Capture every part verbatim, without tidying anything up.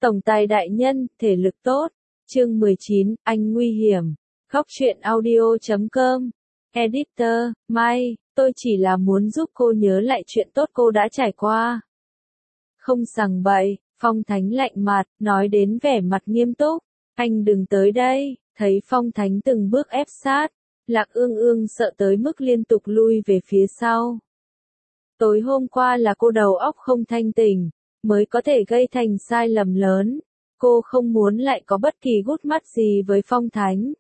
Tổng tài đại nhân, thể lực tốt. Chương mười chín, anh nguy hiểm. Góc truyện audio chấm com. Editor, Mai, tôi chỉ là muốn giúp cô nhớ lại chuyện tốt cô đã trải qua. Không sằng bậy, Phong Thánh lạnh mặt, nói đến vẻ mặt nghiêm túc. Anh đừng tới đây, thấy Phong Thánh từng bước ép sát. Lạc Ương Ương sợ tới mức liên tục lui về phía sau. Tối hôm qua là cô đầu óc không thanh tỉnh, mới có thể gây thành sai lầm lớn. Cô không muốn lại có bất kỳ gút mắt gì với Phong Thánh.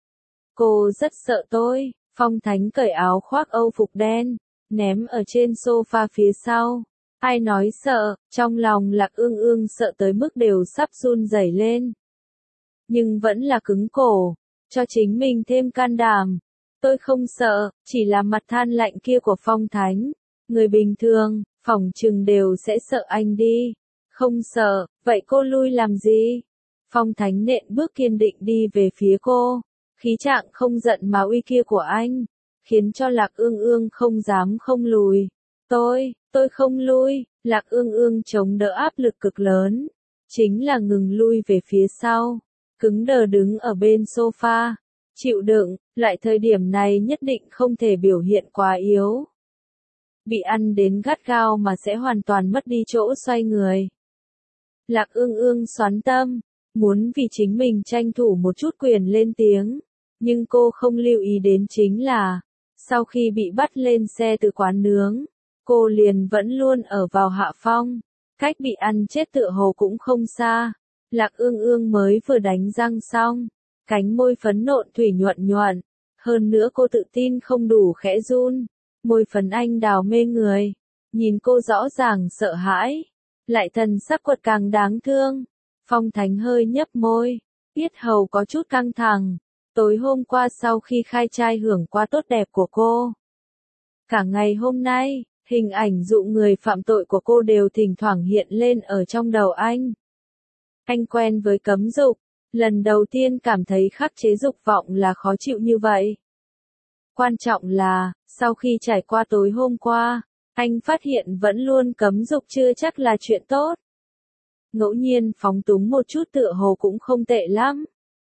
Cô rất sợ tôi. Phong Thánh cởi áo khoác Âu phục đen, ném ở trên sofa phía sau. Ai nói sợ, trong lòng Lạc Ương Ương sợ tới mức đều sắp run rẩy lên. Nhưng vẫn là cứng cổ, cho chính mình thêm can đảm. Tôi không sợ, chỉ là mặt than lạnh kia của Phong Thánh. Người bình thường, phỏng chừng đều sẽ sợ anh đi. Không sợ, vậy cô lui làm gì? Phong Thánh nện bước kiên định đi về phía cô. Khí trạng không giận mà uy kia của anh, khiến cho Lạc Ương Ương không dám không lùi. Tôi, tôi không lui. Lạc Ương Ương chống đỡ áp lực cực lớn. Chính là ngừng lui về phía sau. Cứng đờ đứng ở bên sofa. Chịu đựng, lại thời điểm này nhất định không thể biểu hiện quá yếu. Bị ăn đến gắt gao mà sẽ hoàn toàn mất đi chỗ xoay người. Lạc Ương Ương xoắn tâm, muốn vì chính mình tranh thủ một chút quyền lên tiếng. Nhưng cô không lưu ý đến chính là, sau khi bị bắt lên xe từ quán nướng, cô liền vẫn luôn ở vào hạ phong. Cách bị ăn chết tựa hồ cũng không xa. Lạc Ương Ương mới vừa đánh răng xong. Cánh môi phấn nộn thủy nhuận nhuận. Hơn nữa cô tự tin không đủ khẽ run. Môi phấn anh đào mê người. Nhìn cô rõ ràng sợ hãi. Lại thần sắc quật càng đáng thương. Phong Thánh hơi nhấp môi. Yết hầu có chút căng thẳng. Tối hôm qua sau khi khai trai hưởng qua tốt đẹp của cô. Cả ngày hôm nay, hình ảnh dụ người phạm tội của cô đều thỉnh thoảng hiện lên ở trong đầu anh. Anh quen với cấm dục. Lần đầu tiên cảm thấy khắc chế dục vọng là khó chịu như vậy. Quan trọng là, sau khi trải qua tối hôm qua, anh phát hiện vẫn luôn cấm dục chưa chắc là chuyện tốt. Ngẫu nhiên phóng túng một chút tựa hồ cũng không tệ lắm.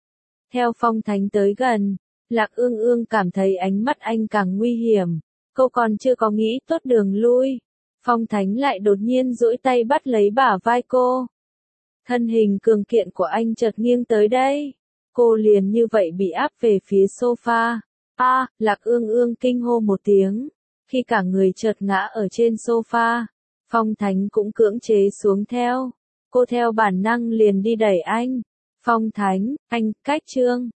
Theo Phong Thánh tới gần, Lạc Ương Ương cảm thấy ánh mắt anh càng nguy hiểm. Cô còn chưa có nghĩ tốt đường lui. Phong Thánh lại đột nhiên duỗi tay bắt lấy bả vai cô. Thân hình cường kiện của anh chợt nghiêng tới đây. Cô liền như vậy bị áp về phía sofa. A, à, Lạc Ương Ương kinh hô một tiếng. Khi cả người chợt ngã ở trên sofa, Phong Thánh cũng cưỡng chế xuống theo. Cô theo bản năng liền đi đẩy anh. Phong Thánh, anh, cách chương.